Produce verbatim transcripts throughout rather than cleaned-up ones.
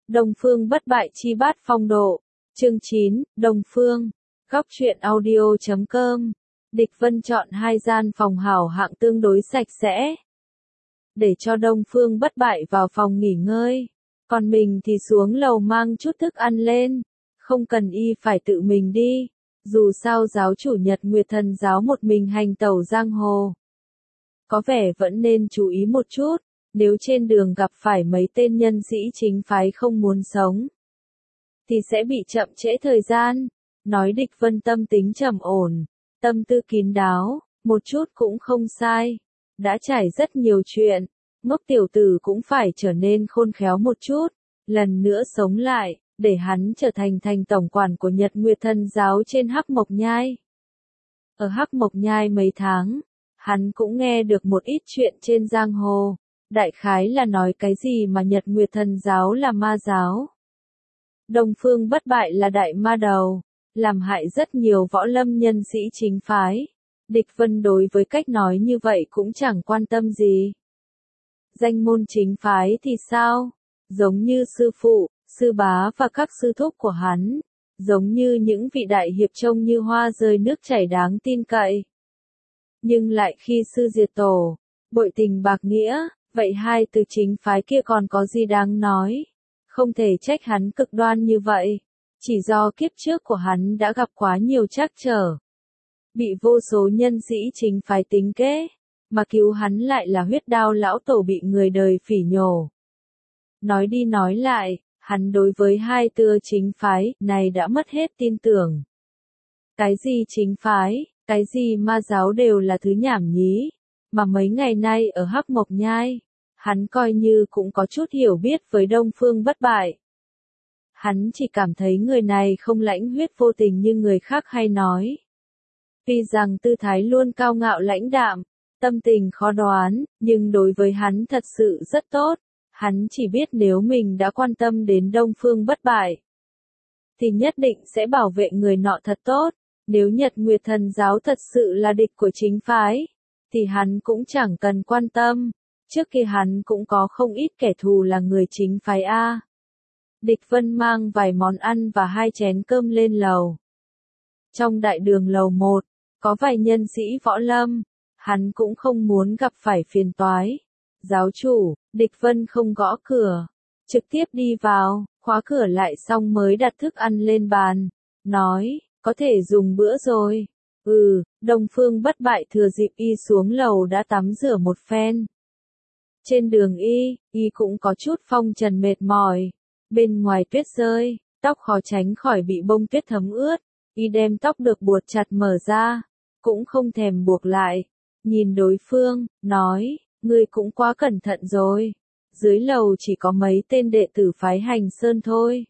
Đông Phương bất bại chi bát phong độ. Chương chín, Đông Phương. Góc truyện audio chấm com. Địch Vân chọn hai gian phòng hảo hạng tương đối sạch sẽ, để cho Đông Phương bất bại vào phòng nghỉ ngơi. Còn mình thì xuống lầu mang chút thức ăn lên. Không cần y phải tự mình đi. Dù sao giáo chủ Nhật Nguyệt Thần giáo một mình hành tẩu giang hồ, có vẻ vẫn nên chú ý một chút. Nếu trên đường gặp phải mấy tên nhân sĩ chính phái không muốn sống, thì sẽ bị chậm trễ thời gian. Nói Địch Vân tâm tính trầm ổn, tâm tư kín đáo, một chút cũng không sai. Đã trải rất nhiều chuyện, ngốc tiểu tử cũng phải trở nên khôn khéo một chút, lần nữa sống lại, để hắn trở thành thành tổng quản của Nhật Nguyệt Thần giáo trên Hắc Mộc Nhai. Ở Hắc Mộc Nhai mấy tháng, hắn cũng nghe được một ít chuyện trên giang hồ. Đại khái là nói cái gì mà Nhật Nguyệt Thần giáo là ma giáo, Đông Phương bất bại là đại ma đầu, làm hại rất nhiều võ lâm nhân sĩ chính phái. Địch Vân đối với cách nói như vậy cũng chẳng quan tâm gì. Danh môn chính phái thì sao? Giống như sư phụ, sư bá và các sư thúc của hắn, giống như những vị đại hiệp trông như hoa rơi nước chảy đáng tin cậy. Nhưng lại khi sư diệt tổ, bội tình bạc nghĩa, vậy hai từ chính phái kia còn có gì đáng nói? Không thể trách hắn cực đoan như vậy, chỉ do kiếp trước của hắn đã gặp quá nhiều trắc trở, bị vô số nhân sĩ chính phái tính kế, mà cứu hắn lại là huyết đao lão tổ bị người đời phỉ nhổ. Nói đi nói lại, hắn đối với hai từ chính phái này đã mất hết tin tưởng. Cái gì chính phái, cái gì ma giáo đều là thứ nhảm nhí, mà mấy ngày nay ở Hắc Mộc Nhai, hắn coi như cũng có chút hiểu biết với Đông Phương bất bại. Hắn chỉ cảm thấy người này không lãnh huyết vô tình như người khác hay nói. Tuy rằng tư thái luôn cao ngạo lãnh đạm, tâm tình khó đoán, nhưng đối với hắn thật sự rất tốt. Hắn chỉ biết nếu mình đã quan tâm đến Đông Phương bất bại, thì nhất định sẽ bảo vệ người nọ thật tốt. Nếu Nhật Nguyệt Thần giáo thật sự là địch của chính phái, thì hắn cũng chẳng cần quan tâm. Trước kia hắn cũng có không ít kẻ thù là người chính phái A. Địch Vân mang vài món ăn và hai chén cơm lên lầu. Trong đại đường lầu một, có vài nhân sĩ võ lâm, hắn cũng không muốn gặp phải phiền toái. Giáo chủ, Địch Vân không gõ cửa, trực tiếp đi vào, khóa cửa lại xong mới đặt thức ăn lên bàn, nói, có thể dùng bữa rồi. Ừ, Đông Phương bất bại thừa dịp y xuống lầu đã tắm rửa một phen. Trên đường y, y cũng có chút phong trần mệt mỏi. Bên ngoài tuyết rơi, tóc khó tránh khỏi bị bông tuyết thấm ướt. Y đem tóc được buộc chặt mở ra, cũng không thèm buộc lại. Nhìn đối phương, nói, ngươi cũng quá cẩn thận rồi. Dưới lầu chỉ có mấy tên đệ tử phái Hành Sơn thôi.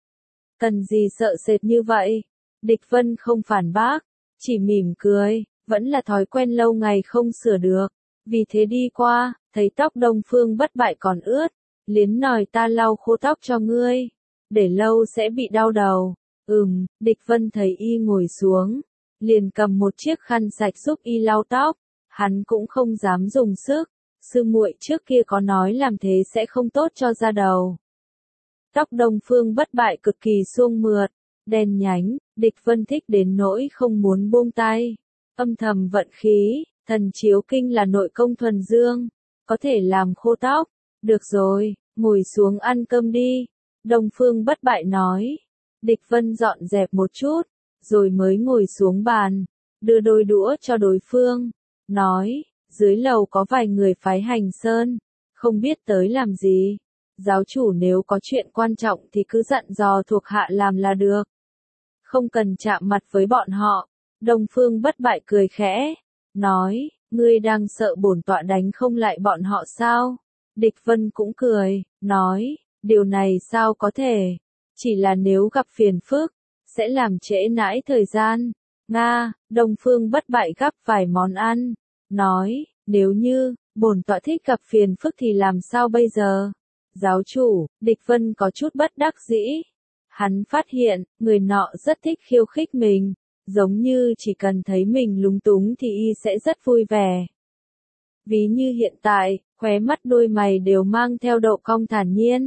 Cần gì sợ sệt như vậy? Địch Vân không phản bác, chỉ mỉm cười, vẫn là thói quen lâu ngày không sửa được. Vì thế đi qua, thấy tóc Đông Phương bất bại còn ướt, liến nòi ta lau khô tóc cho ngươi, để lâu sẽ bị đau đầu. Ừm, Địch Vân thấy y ngồi xuống, liền cầm một chiếc khăn sạch giúp y lau tóc, hắn cũng không dám dùng sức, sư muội trước kia có nói làm thế sẽ không tốt cho da đầu. Tóc Đông Phương bất bại cực kỳ suông mượt, đen nhánh, Địch Vân thích đến nỗi không muốn buông tay, âm thầm vận khí. Thần chiếu kinh là nội công thuần dương, có thể làm khô tóc. Được rồi, ngồi xuống ăn cơm đi. Đông Phương bất bại nói. Địch Vân dọn dẹp một chút, rồi mới ngồi xuống bàn, đưa đôi đũa cho đối phương. Nói, dưới lầu có vài người phái Hành Sơn, không biết tới làm gì. Giáo chủ nếu có chuyện quan trọng thì cứ dặn dò thuộc hạ làm là được. Không cần chạm mặt với bọn họ. Đông Phương bất bại cười khẽ. Nói, ngươi đang sợ bổn tọa đánh không lại bọn họ sao? Địch Vân cũng cười, nói, điều này sao có thể? Chỉ là nếu gặp phiền phức, sẽ làm trễ nãi thời gian. Nga, Đông Phương bất bại gắp vài món ăn, nói, nếu như, bổn tọa thích gặp phiền phức thì làm sao bây giờ? Giáo chủ, Địch Vân có chút bất đắc dĩ. Hắn phát hiện, người nọ rất thích khiêu khích mình. Giống như chỉ cần thấy mình lúng túng thì y sẽ rất vui vẻ. Ví như hiện tại, khóe mắt đôi mày đều mang theo độ cong thản nhiên.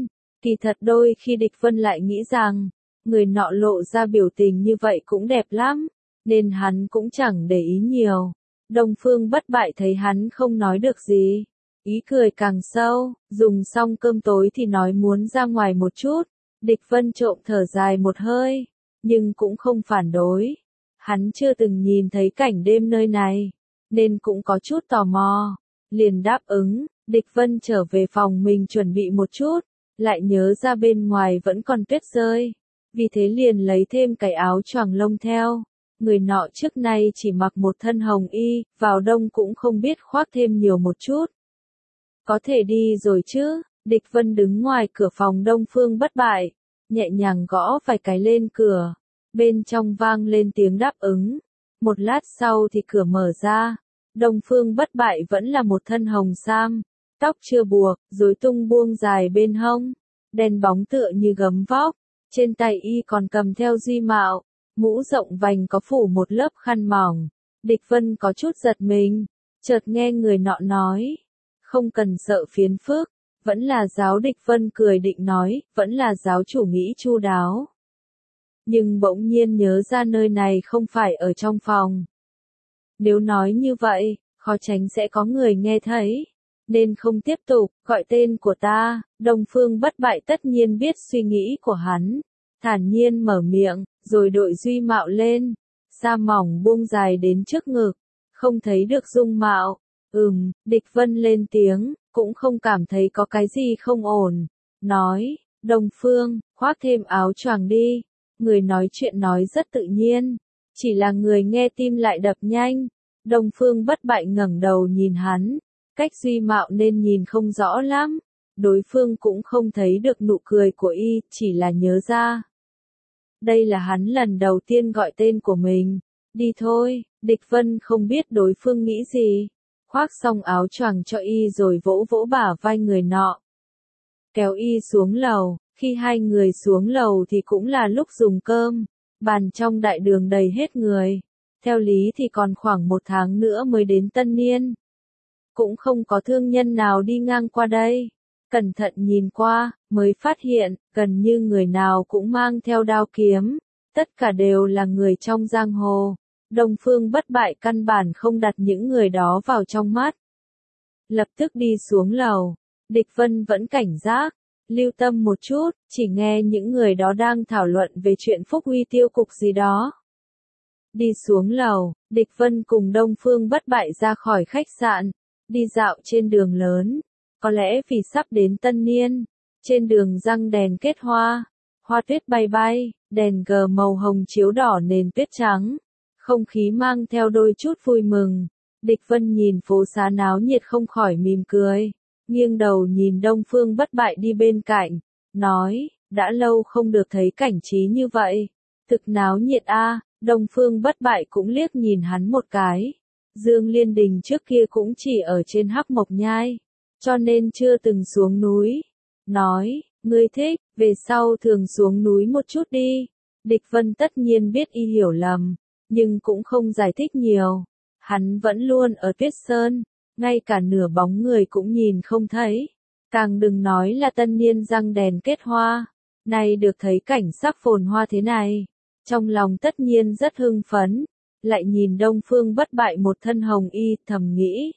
Kỳ thật đôi khi Địch Vân lại nghĩ rằng, người nọ lộ ra biểu tình như vậy cũng đẹp lắm, nên hắn cũng chẳng để ý nhiều. Đông Phương Bất Bại thấy hắn không nói được gì, ý cười càng sâu, dùng xong cơm tối thì nói muốn ra ngoài một chút. Địch Vân trộm thở dài một hơi, nhưng cũng không phản đối. Hắn chưa từng nhìn thấy cảnh đêm nơi này, nên cũng có chút tò mò, liền đáp ứng. Địch Vân trở về phòng mình chuẩn bị một chút, lại nhớ ra bên ngoài vẫn còn tuyết rơi, vì thế liền lấy thêm cái áo choàng lông theo. Người nọ trước nay chỉ mặc một thân hồng y, vào đông cũng không biết khoác thêm nhiều một chút. Có thể đi rồi chứ? Địch Vân đứng ngoài cửa phòng Đông Phương Bất Bại, nhẹ nhàng gõ vài cái lên cửa, bên trong vang lên tiếng đáp ứng. Một lát sau thì cửa mở ra, Đông Phương Bất Bại vẫn là một thân hồng sam, tóc chưa buộc, rối tung buông dài bên hông, đen bóng tựa như gấm vóc, trên tay y còn cầm theo duy mạo, mũ rộng vành có phủ một lớp khăn mỏng. Địch Vân có chút giật mình, chợt nghe người nọ nói, không cần sợ phiền phức, vẫn là giáo. Địch Vân cười định nói, vẫn là giáo chủ nghĩ chu đáo. Nhưng bỗng nhiên nhớ ra nơi này không phải ở trong phòng. Nếu nói như vậy, khó tránh sẽ có người nghe thấy, nên không tiếp tục. Gọi tên của ta. Đông Phương Bất Bại tất nhiên biết suy nghĩ của hắn, thản nhiên mở miệng, rồi đội duy mạo lên, sa mỏng buông dài đến trước ngực, không thấy được dung mạo. Ừm, Địch Vân lên tiếng, cũng không cảm thấy có cái gì không ổn, nói, Đông Phương, khoác thêm áo choàng đi. Người nói chuyện nói rất tự nhiên, chỉ là người nghe tim lại đập nhanh. Đông Phương Bất Bại ngẩng đầu nhìn hắn, cách duy mạo nên nhìn không rõ lắm. Đối phương cũng không thấy được nụ cười của y, chỉ là nhớ ra. Đây là hắn lần đầu tiên gọi tên của mình. Đi thôi. Địch Vân không biết đối phương nghĩ gì, khoác xong áo choàng cho y rồi vỗ vỗ bả vai người nọ, kéo y xuống lầu. Khi hai người xuống lầu thì cũng là lúc dùng cơm, bàn trong đại đường đầy hết người. Theo lý thì còn khoảng một tháng nữa mới đến tân niên, cũng không có thương nhân nào đi ngang qua đây. Cẩn thận nhìn qua, mới phát hiện, gần như người nào cũng mang theo đao kiếm, tất cả đều là người trong giang hồ. Đông Phương Bất Bại căn bản không đặt những người đó vào trong mắt. Lập tức đi xuống lầu, Địch Vân vẫn cảnh giác, lưu tâm một chút, chỉ nghe những người đó đang thảo luận về chuyện Phúc Uy tiêu cục gì đó. Đi xuống lầu, Địch Vân cùng Đông Phương Bất Bại ra khỏi khách sạn, đi dạo trên đường lớn. Có lẽ vì sắp đến tân niên, trên đường răng đèn kết hoa, hoa tuyết bay bay, đèn gờ màu hồng chiếu đỏ nền tuyết trắng, không khí mang theo đôi chút vui mừng. Địch Vân nhìn phố xá náo nhiệt không khỏi mỉm cười, nghiêng đầu nhìn Đông Phương Bất Bại đi bên cạnh, nói, đã lâu không được thấy cảnh trí như vậy, thực náo nhiệt a. Đông Phương Bất Bại cũng liếc nhìn hắn một cái. Dương Liên Đình trước kia cũng chỉ ở trên Hắc Mộc Nhai, cho nên chưa từng xuống núi. Nói, ngươi thích, về sau thường xuống núi một chút đi. Địch Vân tất nhiên biết y hiểu lầm, nhưng cũng không giải thích nhiều. Hắn vẫn luôn ở Tuyết Sơn, ngay cả nửa bóng người cũng nhìn không thấy. Càng đừng nói là tân niên răng đèn kết hoa, nay được thấy cảnh sắc phồn hoa thế này. Trong lòng tất nhiên rất hưng phấn, lại nhìn Đông Phương Bất Bại một thân hồng y, thầm nghĩ.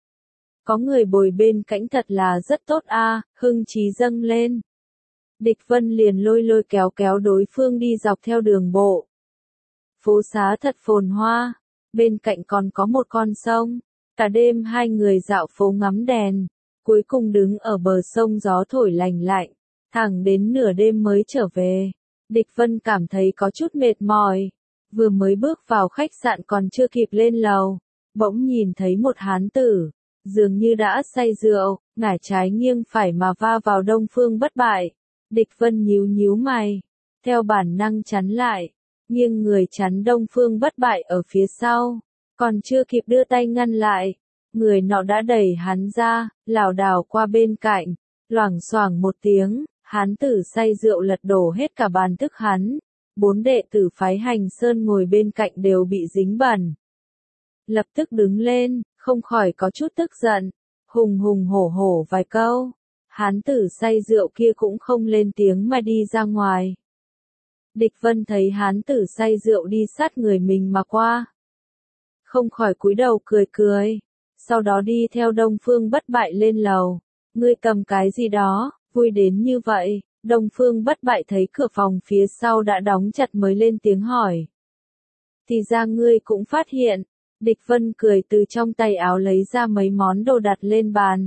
Có người bồi bên cạnh thật là rất tốt a, hưng trí dâng lên. Địch Vân liền lôi lôi kéo kéo đối phương đi dọc theo đường bộ. Phố xá thật phồn hoa, bên cạnh còn có một con sông. Cả đêm hai người dạo phố ngắm đèn, cuối cùng đứng ở bờ sông gió thổi lành lạnh, thẳng đến nửa đêm mới trở về. Địch Vân cảm thấy có chút mệt mỏi, vừa mới bước vào khách sạn còn chưa kịp lên lầu, bỗng nhìn thấy một hán tử, dường như đã say rượu, ngả trái nghiêng phải mà va vào Đông Phương Bất Bại. Địch Vân nhíu nhíu mày, theo bản năng chắn lại, nghiêng người chắn Đông Phương Bất Bại ở phía sau, còn chưa kịp đưa tay ngăn lại, người nọ đã đẩy hắn ra, lảo đảo qua bên cạnh, loảng xoảng một tiếng. Hán tử say rượu lật đổ hết cả bàn thức hắn, bốn đệ tử phái Hành Sơn ngồi bên cạnh đều bị dính bẩn. Lập tức đứng lên, không khỏi có chút tức giận, hùng hùng hổ hổ vài câu. Hán tử say rượu kia cũng không lên tiếng mà đi ra ngoài. Địch Vân thấy hán tử say rượu đi sát người mình mà qua. Không khỏi cúi đầu cười cười. Sau đó đi theo Đông Phương Bất Bại lên lầu. Ngươi cầm cái gì đó, vui đến như vậy. Đông Phương Bất Bại thấy cửa phòng phía sau đã đóng chặt mới lên tiếng hỏi. Thì ra ngươi cũng phát hiện. Địch Vân cười từ trong tay áo lấy ra mấy món đồ đặt lên bàn.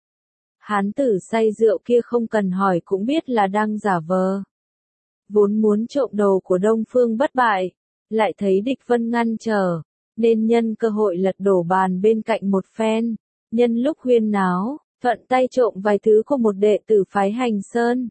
Hán tử say rượu kia không cần hỏi cũng biết là đang giả vờ. Vốn muốn trộm đồ của Đông Phương Bất Bại, lại thấy Địch Vân ngăn trở, nên nhân cơ hội lật đổ bàn bên cạnh một phen, nhân lúc huyên náo, thuận tay trộm vài thứ của một đệ tử phái Hành Sơn.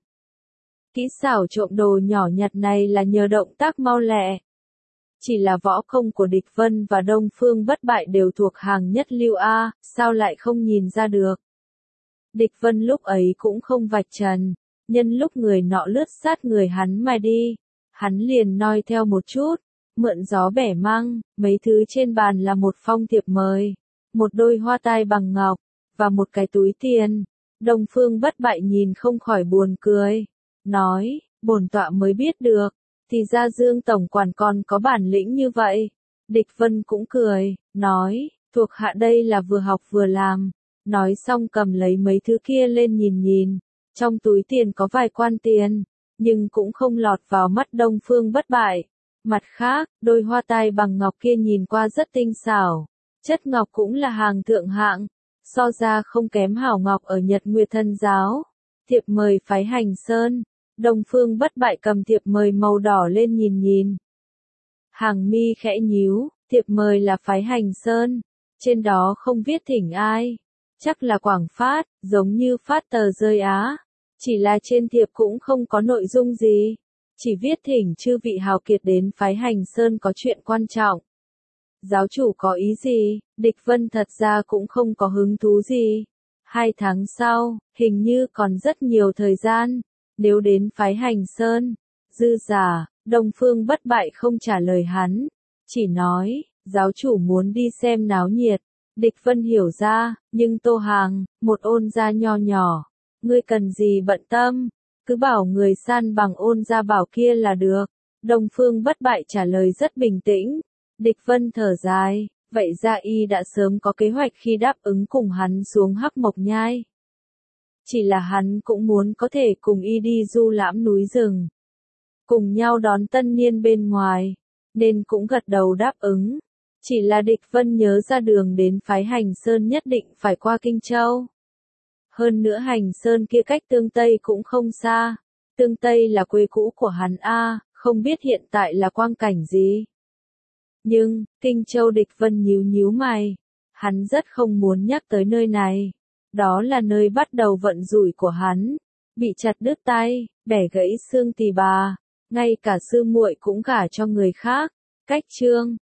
Kỹ xảo trộm đồ nhỏ nhặt này là nhờ động tác mau lẹ. Chỉ là võ công của Địch Vân và Đông Phương Bất Bại đều thuộc hàng nhất lưu A, sao lại không nhìn ra được. Địch Vân lúc ấy cũng không vạch trần, nhân lúc người nọ lướt sát người hắn mà đi, hắn liền noi theo một chút, mượn gió bẻ măng, mấy thứ trên bàn là một phong thiệp mời, một đôi hoa tai bằng ngọc, và một cái túi tiền. Đông Phương Bất Bại nhìn không khỏi buồn cười, nói, bổn tọa mới biết được, thì ra Dương tổng quản còn có bản lĩnh như vậy. Địch Vân cũng cười, nói, thuộc hạ đây là vừa học vừa làm. Nói xong cầm lấy mấy thứ kia lên nhìn nhìn, trong túi tiền có vài quan tiền, nhưng cũng không lọt vào mắt Đông Phương Bất Bại. Mặt khác, đôi hoa tai bằng ngọc kia nhìn qua rất tinh xảo, chất ngọc cũng là hàng thượng hạng, so ra không kém hảo ngọc ở Nhật Nguyệt Thần giáo. Thiệp mời phái Hành Sơn, Đông Phương Bất Bại cầm thiệp mời màu đỏ lên nhìn nhìn. Hàng mi khẽ nhíu, thiệp mời là phái Hành Sơn, trên đó không viết thỉnh ai. Chắc là quảng phát, giống như phát tờ rơi á. Chỉ là trên thiệp cũng không có nội dung gì. Chỉ viết thỉnh chư vị hào kiệt đến phái Hành Sơn có chuyện quan trọng. Giáo chủ có ý gì? Địch Vân thật ra cũng không có hứng thú gì. Hai tháng sau, hình như còn rất nhiều thời gian. Nếu đến phái Hành Sơn, dư giả, Đông Phương Bất Bại không trả lời hắn. Chỉ nói, giáo chủ muốn đi xem náo nhiệt. Địch Vân hiểu ra, nhưng Tô Hàng, một ôn gia nho nhỏ, ngươi cần gì bận tâm, cứ bảo người san bằng ôn gia bảo kia là được. Đông Phương Bất Bại trả lời rất bình tĩnh. Địch Vân thở dài, vậy ra y đã sớm có kế hoạch khi đáp ứng cùng hắn xuống Hắc Mộc Nhai. Chỉ là hắn cũng muốn có thể cùng y đi du lãm núi rừng, cùng nhau đón tân niên bên ngoài, nên cũng gật đầu đáp ứng. Chỉ là Địch Vân nhớ ra đường đến phái Hành Sơn nhất định phải qua Kinh Châu. Hơn nữa Hành Sơn kia cách Tương Tây cũng không xa. Tương Tây là quê cũ của hắn A, không biết hiện tại là quang cảnh gì. Nhưng, Kinh Châu Địch Vân nhíu nhíu mày. Hắn rất không muốn nhắc tới nơi này. Đó là nơi bắt đầu vận rủi của hắn. Bị chặt đứt tay, bẻ gãy xương tỳ bà. Ngay cả sư muội cũng gả cho người khác. Cách chương